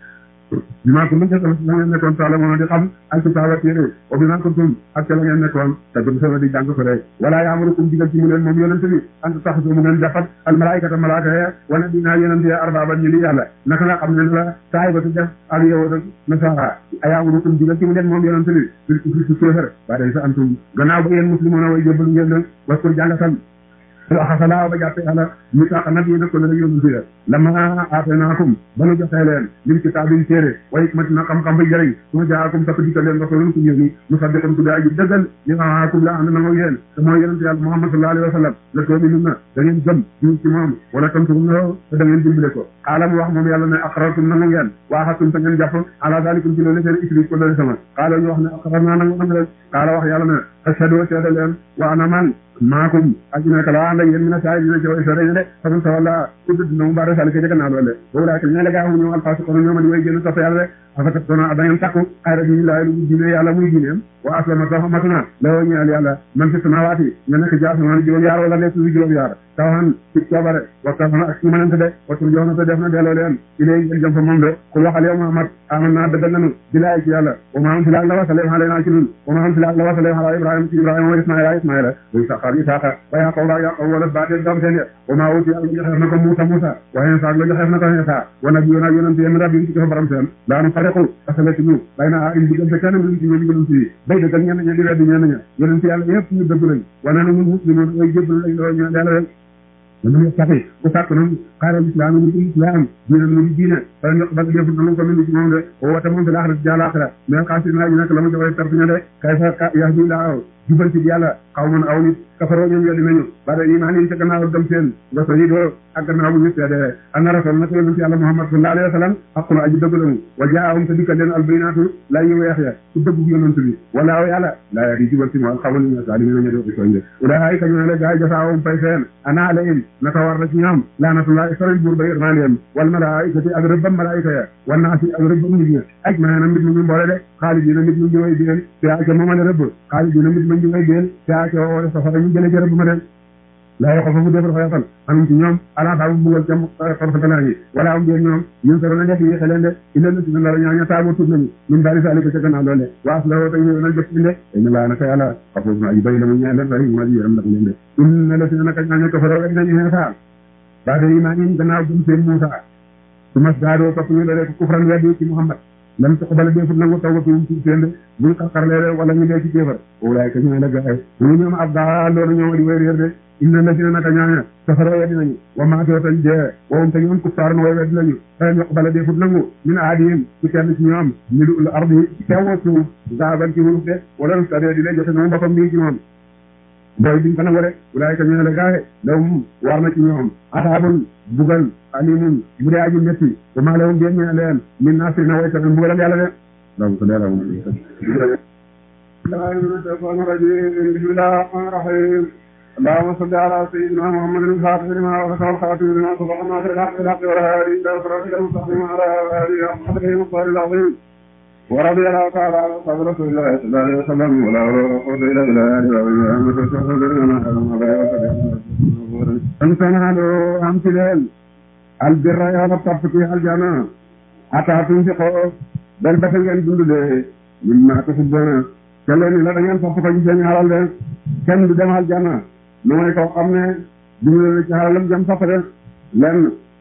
bi maa ko mën a la ngeen nekkoon taala moo di xam alkitaaba téere o bi maa ko tum ak ca la ngeen nekkoon te gëm sama di jàng ko rek wala yaamurukum digal ci mu leen moom yonente bi anta tax mu ngeen jàppat al malaikata malaaka ya wana dinaa yonente ya arbaaban ñu li yàlla naka nga xam ne la saahibatu def ak yow ak nasara ayaamurukum digal ci mu leen moom yonente bi bil kufri ci kéefar ba day sa antum gannaaw ba yéen muslimoon a way jébbalu ngeen leen waskur jàngatal axasalaaw ba jàppe yàlla ñu tax nag yi ko la yónni fi lama aateenaakum ba nu joxee leen lim kitaabin téere wa hikmatin xam-xam ba jëriñ su ma jaakum topp dikkal leen rasulun ku ñëw ni musaddiqun ku daa ji dëggal li maakum la ànd na moom yéen te mooy yonente yàlla Muhammad sallallahu alayhi wa sallam la tu'minun na da ngeen gëm ñu ci moom wala tansurunnahu te da ngeen dimbale ko xaala mu wax moom yàlla ne aqrartum nangu ngeen waaxatum te ngeen jàpp ala dalikum ci loolu seen isri ko loolu sama xaala ñu wax ne aqrar naa nangu nangu leen xaala wax yàlla ne ashhadu seede leen wa ana man maakum aji nekk la ànd ak yéen mi na saay dina ci way sore de façon sa wala ku tudd na mu baara sàll ke jëkk naa loolu de boobu laa ne la gaa xam ñoom alfasi kono ñooma di way génn topp yàlla de afatat kono da ngeen takku xayra bi laa lu diine yàlla muy diineem wa aslama sax matuna la woo ñeel yàlla man fi samawaati nga nekk ci asamaan juróom yaar wala nekk suuf juróom yaar tawan ci coobare waxtaan na ak ci mënante de waxtu jox na te def na delloo leen ilay ngeen jëm fa moom de ku waxal yow Muhammad aman naa dëggal nanu bilaay ci yàlla wa ma am filaak la wasaleem xale naa ci nun wa ma am filaak la wasaleem xala Ibrahima ci Ibrahima wa Ismaila Ismaila wa Isaqa Isaqa wa Yaqub la Yaqub wala baatee doom seen ya wa maa wuti yàlla joxeef na ko Muusa Muusa wa Iisaa la joxeef na ko Iisaa wa nabiyuna yonent yi rabbi ci ko borom seen laa nu fariqu asale ci ñu bay na in diggante kenn mu ci ñoom gënum ci bay dëggal ñenn ñi di weddi ñenn ña yonent yàlla yëpp ñu dëgg lañ wane na ñun muslimoon way jébbalu lañ loo ñu yàlla rek dañu saxi ku sàkk noonu xaaral islam mu di islam diine mu di diine wala ñu ba def na ko min ci moom de o wata moom fi laaxira jàll aaxira mais xaasir naa ñu nekk la mu joxe perte ña de kay fa yahdi laa jubal ci yàlla xaw man aw nit kafaroo ñoom weddi nañu ba da imaan yi ca gannaaw dem seen nga so yi doo ak gannaaw bu ñu seede anna rasul nag yonent yàlla Muhammad sallallahu alayhi wa sallam xaqul aji dëgg lamu wa jaahum te dikkal leen albaynaatu lay yu weex ya ci dëggu yonent bi wala aw yàlla laa yaa di jubal ci moom xamal ñu saalimi nañu do soñ de ulaayika ñu ne la gaay jasaawum fay seen ana alayhim naka war na ci ñoom laanatullahi soril buur ba yërmandeem wal malaikati ak rëbbam malaayika ya wan naasi ak rëbbam nit ñi aj ma na mbit mu ñu mboole de xaalidina mbit mu ñu way bieen fiyaa ca moomale rëbb xaalidina mbit mu ñu way bieen fiyaa ca woo safara ñu jële ca rëbb ma de laa yoo xam fa defar fa yafal am ci ñoom ala xaw bugal cam xorfatalaa yi wala am biir ñoom ñun soro na nekk yi xeleen de illa na si na dara ñaaña taamu tuub nañu ñun daal di saali ko ca gannaaw loolu de waas la woo tey na jëf inde ay na laa naka yàlla xafoos na aji bay la mu ñaan leen ray ma di yaram ndak leen de inna la si na naka ñaaña ko fa rek nañu xeesaa ba de iman yi gannaaw gëm seen Muusa su mas daadoo topp ñu la rek kufran weddi ci Muhammad lam taqbal defut nangu tawbatuhum ci seen de buñ xarxarlee wala ñu dee ci kéefar walaay ka ñooy la gaay ñu ñoom ab daa loolu ñoom di way réer de inna la si na naka ñaaña safara weddi nañu wa maatoo tañ jee wowum te ñoom kuffaar way weddi lañu falam yaqbal defut nangu min aadihim ci kenn ci ñoom milul ardi teewoo suuf zaaban ci wuruf de wala lu tadee di lay jote noonu boppam bii ci moom booy biñ ko nangu rek walaay ka ñooy la gaay lawum war na ci ñoom ataabun bugal alimun bu dee aji métti ba maa lawum bien ñee leen min nasri na way tamit mbugalam yàlla de donc ko leera moom bismillah rahmaan rahim اللهم صل على سيدنا محمد الفاتح لما وفق الخاتم لما سبق الناصر الحق بالحق والهادي الى صراطك المستقيم على اله وصحبه المختار العظيم ورضي الله تعالى عن اصحاب رسول الله صلى الله عليه وسلم ولا حول ولا قوه الا بالله انسان امثلال البر يا رب تبقي الجنه اتاتم في خو بل بتل ngeen dundé mimma tasbuna keleni la da ngeen sopp ko ci seen halal de kenn du dem aljanna lu may koo xam ne duñu ci xalalam jëm safara lenn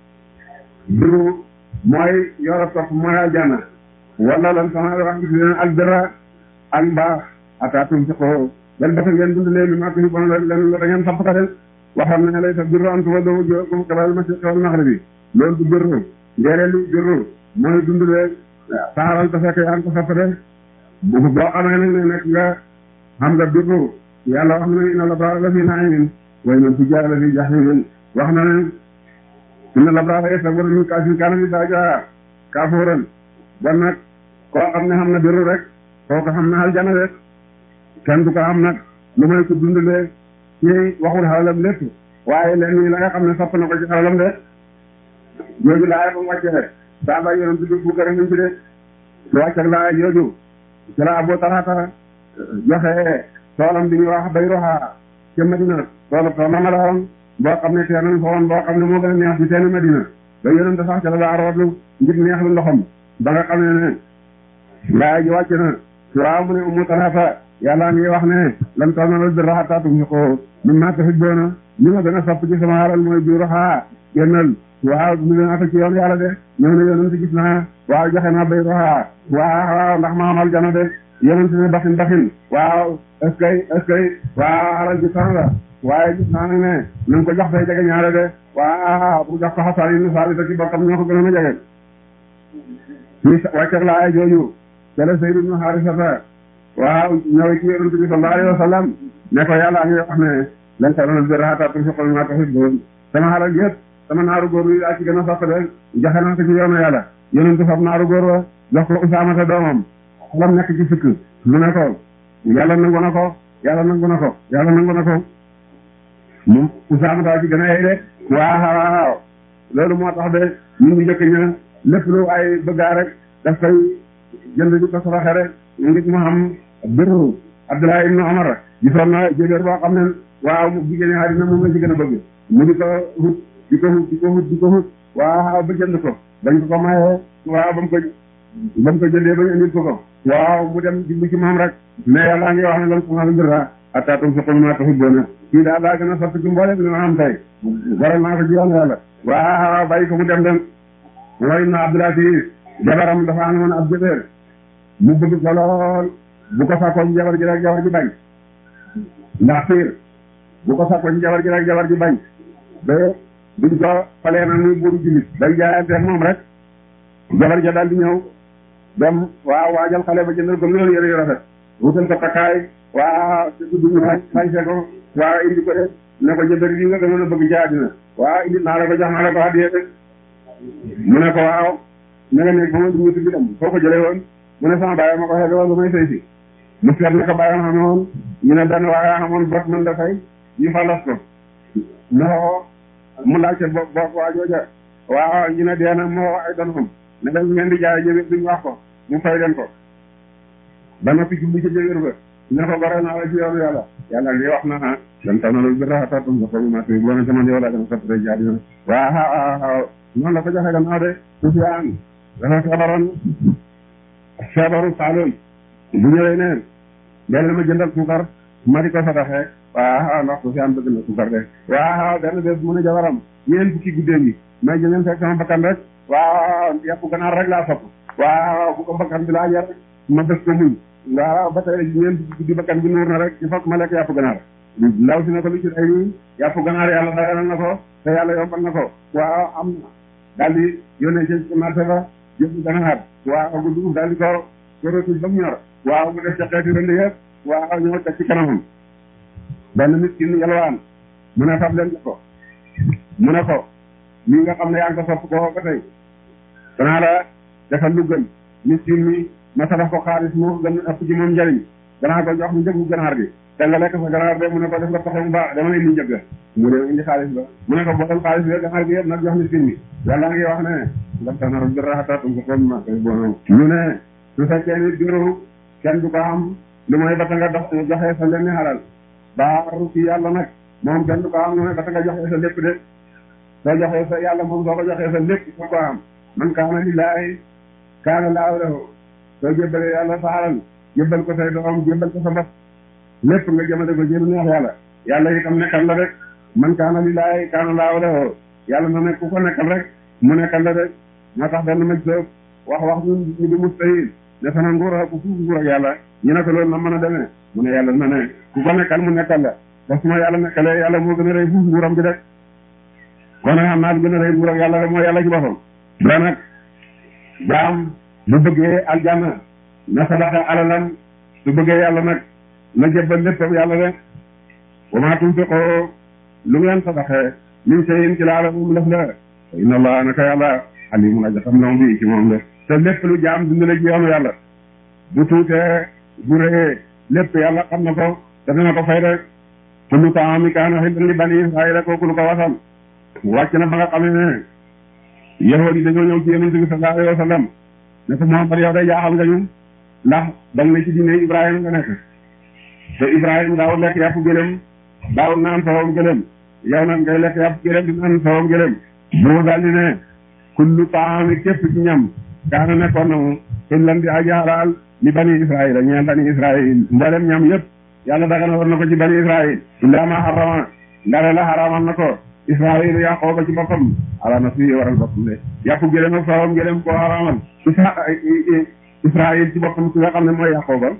biru mooy yoro topp mooy aljanna wala lan sama wax ci leen albira ak mbaax ataatum ci ko lan dafa ngeen dundalee mi maa ko bon la len la da ngeen sapp ka den waxam ne lay sa biru an tuwa doo jokum kabal mashriq wal maghrib loolu du biru ndeelu biru mooy dundalee saaral ta fekk yaa ngi ko sapp de bu boo xamee nag ne nekk nga xam nga biru yàlla wax na ne inna labraara la fi naimin wa inna fujjaara la fi jahimin wax na ne inna labraara yashrabuna min kaasin kaana mizaajuhaa kaafuuran bon nag koo xam ne xam na biru rek kooku xam na aljana rek kenn du ko xam nag lu may ko dundalee ci waxul xalalam lépp waaye leen nii la nga xam ne sopp na ko ci xalalam de jooju laaya ba mu wàccee saa ba yonent bi bu gërëm nañ ci de su wàcc ak laaya jooju ci la Abu Talha joxe toolam bi ñu wax Bayruha ca Madina toolu tool na ma la woon boo xam ne teen fa woon boo xam ne moo gën a neex ci teenu Madina ba yonent sax ca la daa rootlu ngir neex lu ndoxam ba nga xam ne ne laaya ji wàcc na suraaw mu ne Ummu Talha yàlla ngi wax ne lan tanaalul birra hattaa tunfiquu mimmaa tuhibbuuna li ma gën a sopp ci sama alal mooy Bayruha génnal waaw mu ngi naan ci yoon yàlla de ñëw na yonent gis naa waaw joxe naa Bayruha waaw waaw ndax ma amal jana de yonent ne baxin baxin waaw est-ce que est-ce que waaw alal ji sax la waaye gis naa ne ne na nga ko jox say jege ñaare de waaw bu jox ko Xasan ibn Saabit ci bokkam ñoo ko gënoon a jege ci wàcceeg la ay jooju cele Zayd ibn Haarisata waaw ñëw ci yonent bi sallallahu alayhi wa sallam ne ko yàlla ngi wax ne lan tanaalul birra hattaa tunfiquu mimmaa tuhibbuun sama alal yëpp sama naaru góor yi daa ci gën a sopp de joxe naa ko ci yoonu yàlla yonent fab naaru góor wa jox ko Usaamata doomam xolam nekk ci sikk mu ne ko yàlla nangu na ko yàlla nangu na ko yàlla nangu na ko mu Usaamata ci gën a yey de waaw waaw loolu moo tax de ñun ñu jëkk ña lépp lu ay bëggaa rek daf koy jënd di ko saraxe rek ngir mu xam biru Abdullah ibn Umar gisoon na jégéer boo xam ne waaw mu jigéen àddina moom la ci gën a bëgg mu di ko hut di ko hut di ko hut di ko hut waaw ba jënd ko dañ ko ko mayee waaw ba mu ko ba mu ko jëndee ba ñu indil ko ko waaw mu dem jublu ci moom rek mais yàlla ngi wax ne lan tanaalul birra hattaa tunfiquu mimmaa tuhibbuuna kii daal daa gën a sotti ci mboolem li ma am tey waral naa ko ci yoon yàlla waaw bàyyi ko mu dem dem mooy na Abdulaziz jabaram dafa amoon ab jëbeer mu bëgg ko lool bu ko sàkkoon jabar ji rek jabar ji bañ ndax fiir bu ko sàkkoon jabar ji rek jabar ji bañ ba duñ ko falee na muy buuru jullit day jaayante moom rek jabar ja daal di ñëw dem waaw waajal xale ba jëndal ko loolu yëre yu rafet wutal ko takkaay waaw te duñu sañse ko waaw indi ko de ne ko jëndal li nga gënoon a bëgg ci àddina waaw indi naa la ko jox naa la ko addiye de mu ne ko waaw na nga nekk ba ma dugg bi dem foo ko jëlee woon mu ne sama bàyyi ma ko xeebe woon ba may sëy si mu seet na ko bàyyam xame woon ñu ne benn waaye xamoon bot mën da fay ñu fa los ko noo mu laajte bo boo waa jooja waaw ñu ne dee na moo ay doon xam ne dañ ngeen di jaay jëwér duñ wax ko mu fay leen ko ba noppi jublu ci jëwér ba ne ko gore naa la ci yoonu yàlla yàlla li wax na lan tanaalul birra hattaa tunfiquu mimmaa tuhibbuuna te man yow laa gën a soppite jaar yoon waaw noonu la ko joxe gannaaw de Sufyaan dafa feebaroon feebaru saaloy bu ñëwee ne benn ma jëndal suukar ma di ko sadaxee waaw ndax Sufyaan bëgg na suukar de waaw benn bés mu ne jabaram ñeent fukki guddee ngi may jëngeen fekk sama bakkan rek waaw yàpp ganaar rek laa sopp waaw bu ko bakkan bi laa jar ma bés ko muñ waaw ba tey ñeent fukki guddi bakkan bi nuur na rek il faut que ma lekk yàpp ganaar law si na ko lu ci ay nii yàpp ganaar yàlla daganal na ko te yàlla yombal na ko waaw am na daal di yónnee ci marché ba yóbbu ganaar waaw gu dugub daal di ko gorotul ba mu ñor waaw mu def ca xeeti rënd yëpp waaw ñëw teg ci kanamam benn miskin yalwaan mu ne fab leen ko mu ne ko lii nga xam ne yaa ngi ko sopp ko ba tey danaa la defal lu gën miskin mi ma sadax ko xaalis moo gën ëpp ci moom njëriñ danaa ko jox mu njëgu ganaar gi te nga lekk sa ganaar de mu ne ko def nga pexe mu baax dama indi njëg mu dem indi xaalis ba mu ne ko boolem xaalis bi ganaar gi yëpp nag jox miskin mi yàlla ngi wax ne nga tanal birra hattaa tunfiquu mimmaa tuhibbuuna ñu ne su fekkee ni biiru kenn du ko am lu mooy bata nga dox joxee sa lenn xalal baaru ci yàlla nag moom kenn du ko am lu mooy bata nga joxee sa lépp de soo joxee sa yàlla moom soo ko joxee sa lépp soo ko am man kaana lillaahi kaana laahu lahu soo jébbalee yàlla sa xalal jébbal ko say doom jébbal ko sa bopp lépp nga jëmale ko jëlu neex yàlla yàlla itam nekkal la rek man kaana lillaahi kaana laahu lahu yàlla na nekk ku ko nekkal rek mu nekkal la rek moo tax benn maj soof wax wax ñu ñu di mustahil ne sana nguur ak fuuf nguur ak yàlla ñu ne ko loolu na mën a demee mu ne yàlla na ne ku ko nekkal mu nekkal la parce que ma yàlla nekkalee yàlla moo gën a rëy fuuf nguuram gi rek kon nag xam naa lu gën a rëy nguur ak yàlla rek mooy yàlla ci boppam ba nag jaam bu bëggee aljanna na sadaxa alalam su bëggee yàlla nag na jébbal léppam yàlla rek wa maa tunfiqoo lu ngeen sadaxee min shay'in ci laala moom lëf la inna allah naka yàlla alimun aja xam na bi ci moom la te lépp lu jaam dundale ci yoonu yàlla bu tuutee bu rëyee lépp yàlla xam na ko te dina ko fay rek kullu ta'aamin kaana hillan li bani israa'ila kooku lu ko wasal wàcc na ba nga xam ne yahuud yi dañoo ñëw ci yonent bi sallallahu alayhi wa sallam ne ko Muhammad yow day jaaxal nga ñu ndax dang na ci diine Ibrahima nga nekk te Ibrahima daaw lekk yàpp gëlëm daaw naan sawam gëlëm yow nag ngay lekk yàpp gëlëm di naan sawam gëlëm boo daal di ne kullu ta'aamin képp ci ñam kaana nekkoon na mu hillan di aji halaal li bani Israa'ila ñeel bani Israa'il mboolem ñam yëpp yàlla daganal war na ko ci bani Israa'il illaa maa harrama ndare la xaraamal na ko Israa'il Yaqooba ci boppam ala nafsihi waral boppam de yàpp gëlëm ak sawam gëlëm koo xaraamal Israa'il ci boppam ki nga xam ne mooy Yaqooba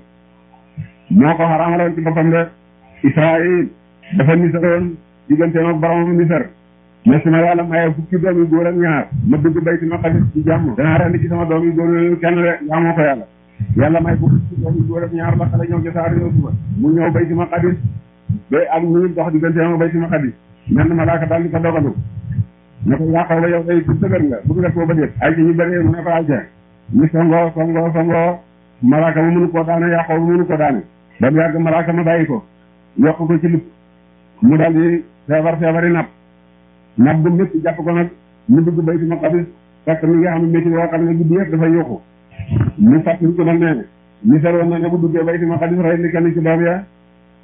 moo ko xaraamaloon ci boppam de Israa'il dafa nisaroon digganteem ak boromam nisar mais su ma yàlla mayee fukki doom yu góor ak ñaar ma dugg bayti maqdis ci jàmm danaa rendi ci sama doom yu góor yooyu kenn de jaamoo ko yàlla yàlla may ko fukki doom yu góor ak ñaar ba xale ñëw ca saari yow suba mu ñëw bayti maqdis ba ak ñu dox digganteem ak bayti maqdis menn malaaka daal di ko dogalu ne ko Yaqooba yow day ku dëgër nga bëgg nga koo ba déet ay ci ñu bëree mu ne ko ayca ñu songoo songoo songoo malaaka ma mënu koo daane Yaqooba mënu ko daane ba mu yàgg malaaka ma bàyyi ko yokk ko ci lupp mu daal di feebar feebari napp napp bu métti jàpp ko nag mu dugg bayti maqdis fekk mi nga xam ne métti boo xam ne guddi yëpp dafay yokku mu fàttali ko nag nee ni seroon na ne bu duggee bayti maqdis rey ni kenn ci doom ya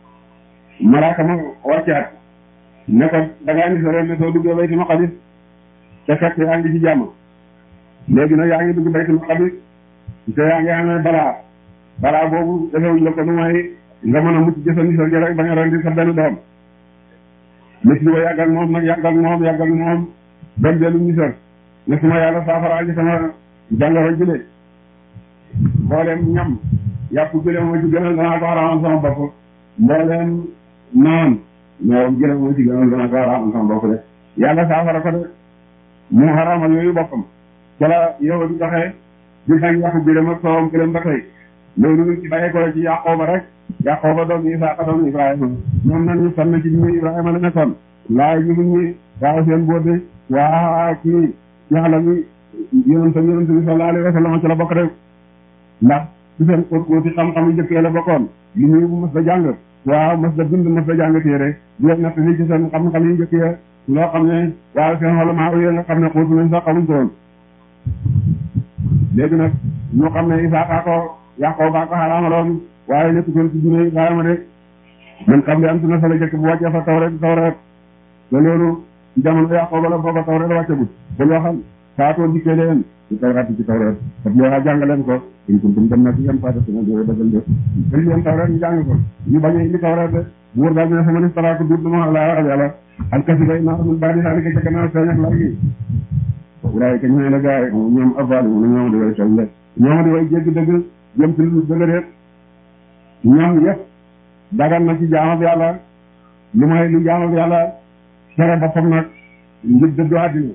malaaka ma wàccaat ne ko da ngaa ni seroon ne soo duggee bayti maqdis te fekk yaa ngi ci jàmm léegi nag yaa ngi dugg bayti maqdis te yaa ngi amee balaa balaa boobu defewuñ la ko nu may nga mën a mucc jëfandikoo rek bañ a rendi sa benn doom nit ñi ba yàgg ak moom nag yàgg ak moom yàgg ak moom dem dellu misër ne su ma yàlla saafara ci sama jàngoro jëlee mbooleem ñam yàpp jëlee moo ci gënal danaa ko xaraamal sama bopp mbooleem naan ñoom jëlee moo ci gënal danaa ko xaraamal sama bopp de yàlla saafara ko de mu xaraamal yooyu boppam wala yow di doxee di bañ yàpp jëlee ak soowam gëlëm ba tey loolu ñu ci bàyyee ko ci Yaqooba rek Yaqooba doom Isaaqa doom Ibrahima ñoom nag ñu sonn ci ñu Ibrahima la nekkoon laay ñu ñu waaw seen boote waa kii yàlla mi yonent yonent bi sallallahu alayhi wa sallam ci la bokk rek ndax ci seen kóot kóoti xam-xam yu njëkkee la bokkoon li ñuy mos da jàng waaw mos da bind mos da jàng téere di leen natt li ci seen xam-xam yu njëkkee loo xam ne waaw seen xol maa yi nga xam ne xóotu nañ sax xamuñ ko woon léegi nag ñu xam ne Isaaqa ko Yaqooba ko xaraamaloon waaye nekkutoon ci diine Ibrahima de man xam ne am na fa la jëkk bu wàccee fa tawreet tawreet te loolu jamono Yaqooba la booba tawreet wàccagut ba loo xam saatoo dikkee leen ci tawreet ci tawreet parce que loo jàngaleen ko in kuntum dem na ci yéen fàtte suma doo dëggal de dañ leen tawreet ñu jàng ko ñu bañ a indi tawreet de buur daal ne sama ni salaatu duut dama laa waxal yàlla alkasi bay naa min baadi xaalika ca gannaaw feeñ ak lar gi wuraay ka ñëwee la gaay ñoom avali mu ñoom di way feeñ de ñoom di way jéggi dëgg jëm ci lu dëgg de ñoom yëpp dagan na ci jaamab yàlla lu may lu jaamab yàlla tere boppam nag ngir dëddu àddina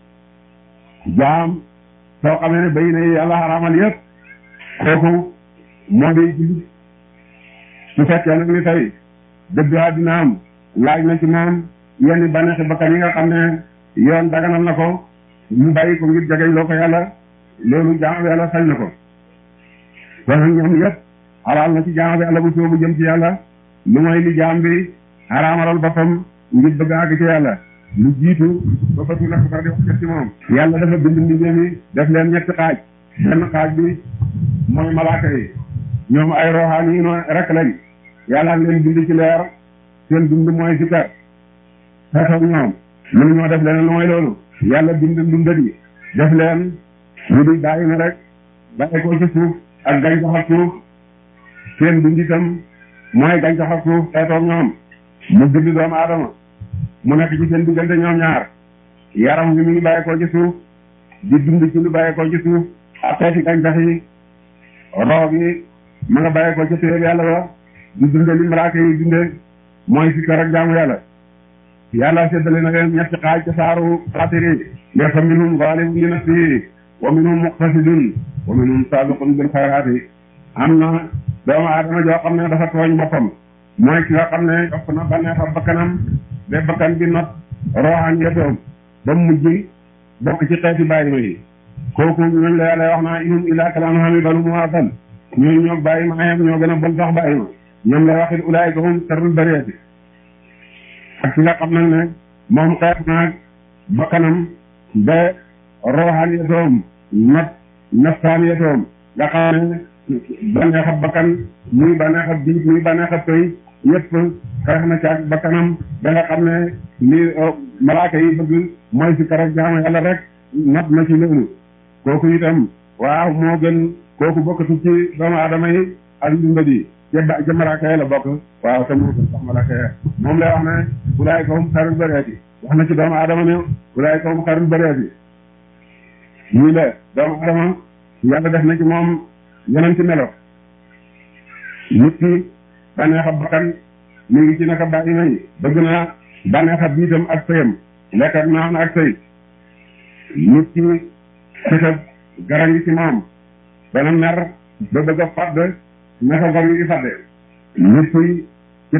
jaam soo xamee ne bay na yàlla xaraamal yëpp kooku moo di jullit su fekkee nag ni tey dëddu àddina am laaj na ci moom yenn bànneexi bakkan yi nga xam ne yoon daganal na ko mu bàyyi ko ngir jegeñ loo ko yàlla loolu jaamab yàlla sañ na ko kon nag ñoom yëpp xaraam na ci jaamab yàlla bu soobu jëm ci yàlla lu mooy li jaam bi xaraamalal boppam ngir bëgg àgg ci yàlla lu jiitu ba fatu nak bar di wax ci moom yàlla dafa bind mbindeef yi def leen ñetti xaaj benn xaaj bi mooy malaaka yi ñoom ay roxaan yi noonu rek lañ yàlla leen bind ci leer seen dund mooy si kër xeetoog ñoom mënu ñoo def leen lu mooy loolu yàlla bind ndundat yi def leen ñu di bàyyi na rek bàyyi ko ci suuf ak gàncax ak suuf seen dund itam mooy gàncax ak suuf xeetoog ñoom mu bind doomu aadama mu nekk ci seen diggante ñoom ñaar yaram wi mu ngi bàyyi ko ci suuf di dund ci lu bàyyi ko ci suuf ak xeeti gàncax yi roob yi ma nga bàyyi ko ci téere yàlla ba di dunde li malaaka yi dunde mooy si kër ak jaamu yàlla yàlla seddale na leen ñetti xaaj ci saaru xaatiri ne fa minhum zalimun li nafsihi wa minhum muqtasidun wa minhum sabiqun bil xayraati am na doomu aadama joo xam ne dafa tooñ boppam mooy ki nga xam ne topp na bànneexam bakkanam ba bakkan bi not roxaan yetoom ba mujj bokk ci xeeti bàyyi ma yi kooku ñooñu la yàlla wax naa inhum illaa kal an'aami bal hum adall ñooñu ñoo bàyyi ma ayam ñoo gën a bon sax bàyyi ma ñoom lay waxit ulaa'ika hum sharrul bariyati ak ki nga xam nag ne moom xeet naag bakkanam ba roxaan yetoom not nafsaan yetoom nga xam ne bànneexab bakkan muy bànneexab biit muy bànneexab tëy yëpp xeex na ci ak bakkanam ba nga xam ne li malaaka yi bëgg mooy si karab jaamu yàlla rek not na ci loolu kooku itam waaw moo gën kooku bokkatu ci doomu aadama yi ak ndundat yi ca ca malaaka yi la bokk waaw te moo gën sax malaaka yi moom lay wax ne ulaa'ika hum xayrul bariyati wax na ci doomu aadama ne ulaa'ika hum xayrul bariyati ñii la doomu aadama yàlla def na ci moom yeneen ci melo nit ki bànneexab bakkan mi ngi ci naka bàyyi may bëgg naa bànneexab biitam ak sëyam lekk ak naan ak sëy nit ki xetab gara ngi ci moom dana mer ba bëgg a fadd naka gor ngi fadde nit ki